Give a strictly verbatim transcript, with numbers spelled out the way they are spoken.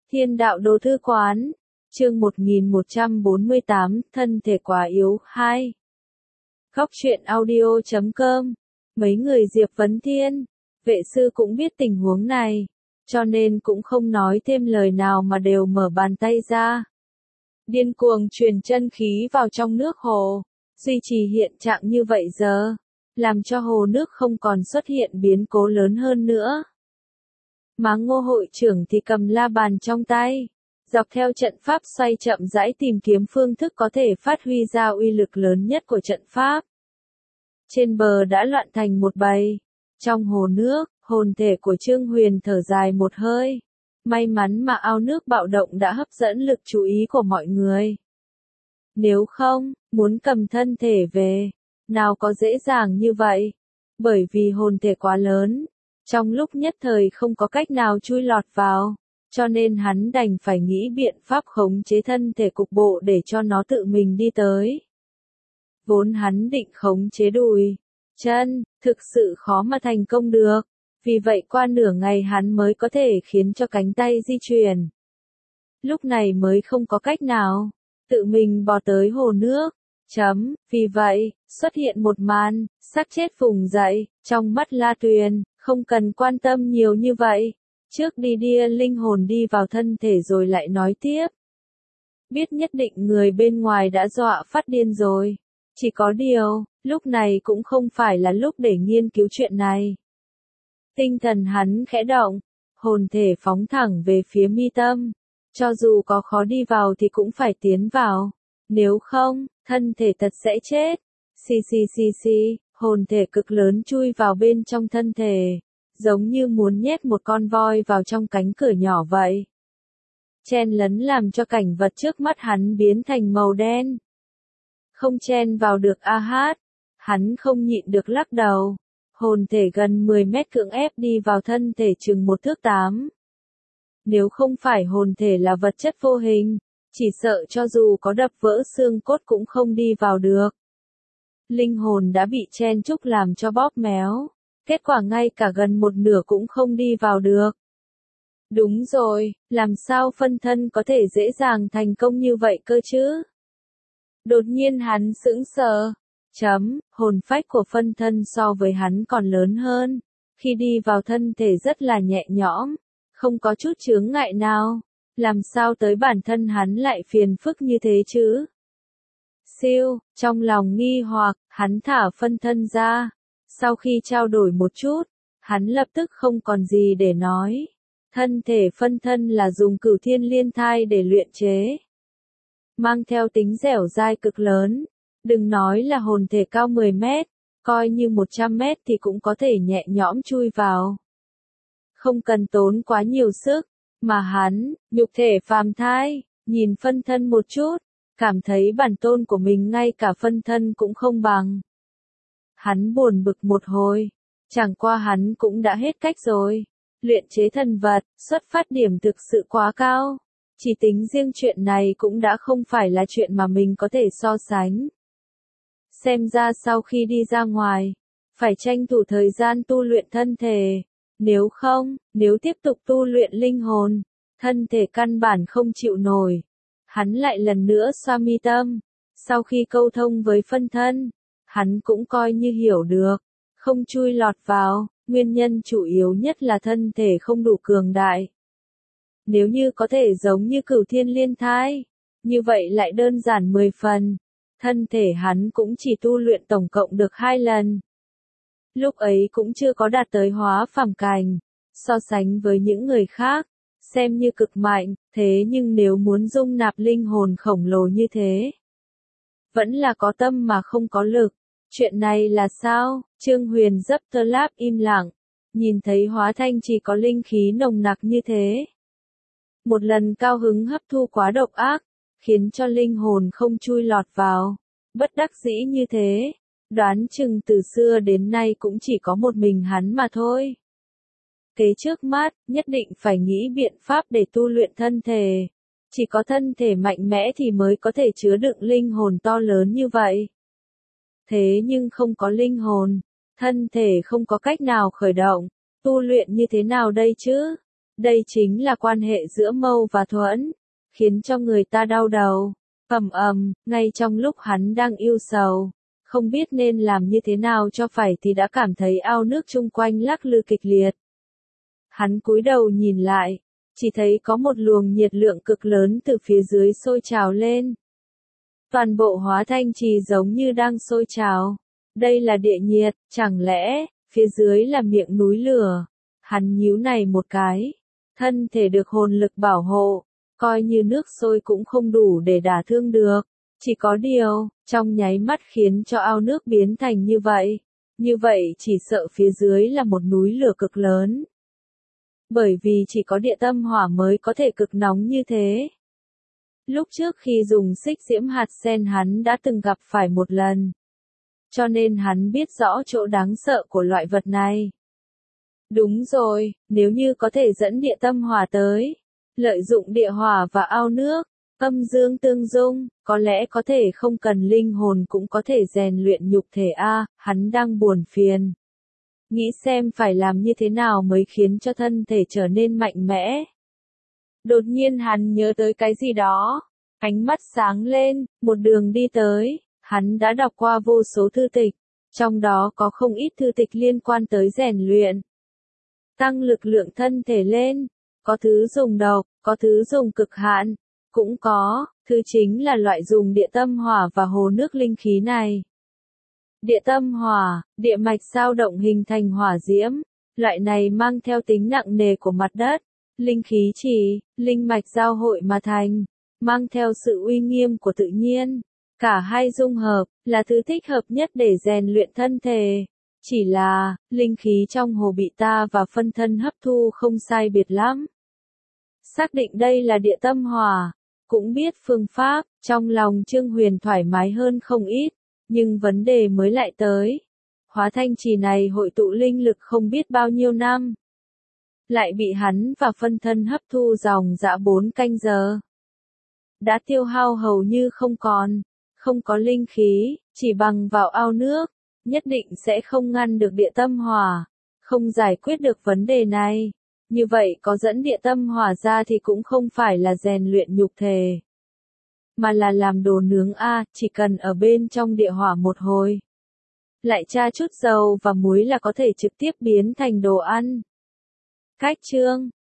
Thiên đạo đồ thư quán, chương một nghìn một trăm bốn mươi tám, thân thể quá yếu, hai. Góc truyện audio chấm com, mấy người Diệp Vấn Thiên, vệ sư cũng biết tình huống này, cho nên cũng không nói thêm lời nào mà đều mở bàn tay ra. Điên cuồng truyền chân khí vào trong nước hồ, duy trì hiện trạng như vậy giờ, làm cho hồ nước không còn xuất hiện biến cố lớn hơn nữa. Mà Ngô hội trưởng thì cầm la bàn trong tay, dọc theo trận pháp xoay chậm rãi tìm kiếm phương thức có thể phát huy ra uy lực lớn nhất của trận pháp. Trên bờ đã loạn thành một bầy, trong hồ nước, hồn thể của Trương Huyền thở dài một hơi. May mắn mà ao nước bạo động đã hấp dẫn lực chú ý của mọi người. Nếu không, muốn cầm thân thể về, nào có dễ dàng như vậy, bởi vì hồn thể quá lớn. Trong lúc nhất thời không có cách nào chui lọt vào, cho nên hắn đành phải nghĩ biện pháp khống chế thân thể cục bộ để cho nó tự mình đi tới. Vốn hắn định khống chế đùi, chân, thực sự khó mà thành công được, vì vậy qua nửa ngày hắn mới có thể khiến cho cánh tay di chuyển. Lúc này mới không có cách nào, tự mình bò tới hồ nước. Chấm, vì vậy, xuất hiện một màn, xác chết vùng dậy, trong mắt La Tuyền, không cần quan tâm nhiều như vậy. Trước đi đưa linh hồn đi vào thân thể rồi lại nói tiếp. Biết nhất định người bên ngoài đã dọa phát điên rồi. Chỉ có điều, lúc này cũng không phải là lúc để nghiên cứu chuyện này. Tinh thần hắn khẽ động, hồn thể phóng thẳng về phía mi tâm. Cho dù có khó đi vào thì cũng phải tiến vào. Nếu không, thân thể thật sẽ chết. Xì xì xì xì, hồn thể cực lớn chui vào bên trong thân thể, giống như muốn nhét một con voi vào trong cánh cửa nhỏ vậy. Chen lấn làm cho cảnh vật trước mắt hắn biến thành màu đen. Không chen vào được a hát, hắn không nhịn được lắc đầu. Hồn thể gần mười mét cưỡng ép đi vào thân thể chừng một thước tám. Nếu không phải hồn thể là vật chất vô hình, chỉ sợ cho dù có đập vỡ xương cốt cũng không đi vào được. Linh hồn đã bị chen chúc làm cho bóp méo, kết quả ngay cả gần một nửa cũng không đi vào được. Đúng rồi, làm sao phân thân có thể dễ dàng thành công như vậy cơ chứ? Đột nhiên hắn sững sờ. Chấm, hồn phách của phân thân so với hắn còn lớn hơn. Khi đi vào thân thể rất là nhẹ nhõm, không có chút chướng ngại nào. Làm sao tới bản thân hắn lại phiền phức như thế chứ? Siêu, trong lòng nghi hoặc, hắn thả phân thân ra. Sau khi trao đổi một chút, hắn lập tức không còn gì để nói. Thân thể phân thân là dùng cửu thiên liên thai để luyện chế. Mang theo tính dẻo dai cực lớn. Đừng nói là hồn thể cao mười mét, coi như một trăm mét thì cũng có thể nhẹ nhõm chui vào. Không cần tốn quá nhiều sức, mà hắn, nhục thể phàm thai, nhìn phân thân một chút, cảm thấy bản tôn của mình ngay cả phân thân cũng không bằng. Hắn buồn bực một hồi, chẳng qua hắn cũng đã hết cách rồi. Luyện chế thần vật, xuất phát điểm thực sự quá cao. Chỉ tính riêng chuyện này cũng đã không phải là chuyện mà mình có thể so sánh. Xem ra sau khi đi ra ngoài, phải tranh thủ thời gian tu luyện thân thể. Nếu không, nếu tiếp tục tu luyện linh hồn, thân thể căn bản không chịu nổi. Hắn lại lần nữa xoa mi tâm. Sau khi câu thông với phân thân, hắn cũng coi như hiểu được. Không chui lọt vào, nguyên nhân chủ yếu nhất là thân thể không đủ cường đại. Nếu như có thể giống như cửu thiên liên thai, như vậy lại đơn giản mười phần. Thân thể hắn cũng chỉ tu luyện tổng cộng được hai lần. Lúc ấy cũng chưa có đạt tới hóa phàm cảnh. So sánh với những người khác, xem như cực mạnh, thế nhưng nếu muốn dung nạp linh hồn khổng lồ như thế, vẫn là có tâm mà không có lực. Chuyện này là sao? Trương Huyền dấp tơ láp im lặng, nhìn thấy hóa thanh chỉ có linh khí nồng nặc như thế. Một lần cao hứng hấp thu quá độc ác, khiến cho linh hồn không chui lọt vào. Bất đắc dĩ như thế, đoán chừng từ xưa đến nay cũng chỉ có một mình hắn mà thôi. Kế trước mắt, nhất định phải nghĩ biện pháp để tu luyện thân thể. Chỉ có thân thể mạnh mẽ thì mới có thể chứa đựng linh hồn to lớn như vậy. Thế nhưng không có linh hồn, thân thể không có cách nào khởi động, tu luyện như thế nào đây chứ? Đây chính là quan hệ giữa Mâu và Thuẫn, khiến cho người ta đau đầu. Ầm ầm, ngay trong lúc hắn đang ưu sầu, không biết nên làm như thế nào cho phải thì đã cảm thấy ao nước chung quanh lắc lư kịch liệt. Hắn cúi đầu nhìn lại, chỉ thấy có một luồng nhiệt lượng cực lớn từ phía dưới sôi trào lên. Toàn bộ Hóa Thanh Trì giống như đang sôi trào. Đây là địa nhiệt, chẳng lẽ, phía dưới là miệng núi lửa? Hắn nhíu này một cái. Thân thể được hồn lực bảo hộ, coi như nước sôi cũng không đủ để đả thương được. Chỉ có điều, trong nháy mắt khiến cho ao nước biến thành như vậy. Như vậy chỉ sợ phía dưới là một núi lửa cực lớn. Bởi vì chỉ có địa tâm hỏa mới có thể cực nóng như thế. Lúc trước khi dùng xích diễm hạt sen hắn đã từng gặp phải một lần. Cho nên hắn biết rõ chỗ đáng sợ của loại vật này. Đúng rồi, nếu như có thể dẫn địa tâm hỏa tới, lợi dụng địa hỏa và ao nước, âm dương tương dung, có lẽ có thể không cần linh hồn cũng có thể rèn luyện nhục thể a, hắn đang buồn phiền. Nghĩ xem phải làm như thế nào mới khiến cho thân thể trở nên mạnh mẽ. Đột nhiên hắn nhớ tới cái gì đó, ánh mắt sáng lên, một đường đi tới, hắn đã đọc qua vô số thư tịch, trong đó có không ít thư tịch liên quan tới rèn luyện. Tăng lực lượng thân thể lên, có thứ dùng độc, có thứ dùng cực hạn, cũng có, thứ chính là loại dùng địa tâm hỏa và hồ nước linh khí này. Địa tâm hỏa, địa mạch dao động hình thành hỏa diễm, loại này mang theo tính nặng nề của mặt đất, linh khí chỉ, linh mạch giao hội mà thành, mang theo sự uy nghiêm của tự nhiên. Cả hai dung hợp, là thứ thích hợp nhất để rèn luyện thân thể. Chỉ là, linh khí trong hồ bị ta và phân thân hấp thu không sai biệt lắm. Xác định đây là địa tâm hỏa, cũng biết phương pháp, trong lòng Trương Huyền thoải mái hơn không ít, nhưng vấn đề mới lại tới. Hóa Thanh Trì này hội tụ linh lực không biết bao nhiêu năm. Lại bị hắn và phân thân hấp thu dòng dã bốn canh giờ. Đã tiêu hao hầu như không còn, không có linh khí, chỉ bằng vào ao nước, nhất định sẽ không ngăn được địa tâm hỏa, không giải quyết được vấn đề này. Như vậy có dẫn địa tâm hỏa ra thì cũng không phải là rèn luyện nhục thể, mà là làm đồ nướng a, chỉ cần ở bên trong địa hỏa một hồi. Lại tra chút dầu và muối là có thể trực tiếp biến thành đồ ăn. Cách chương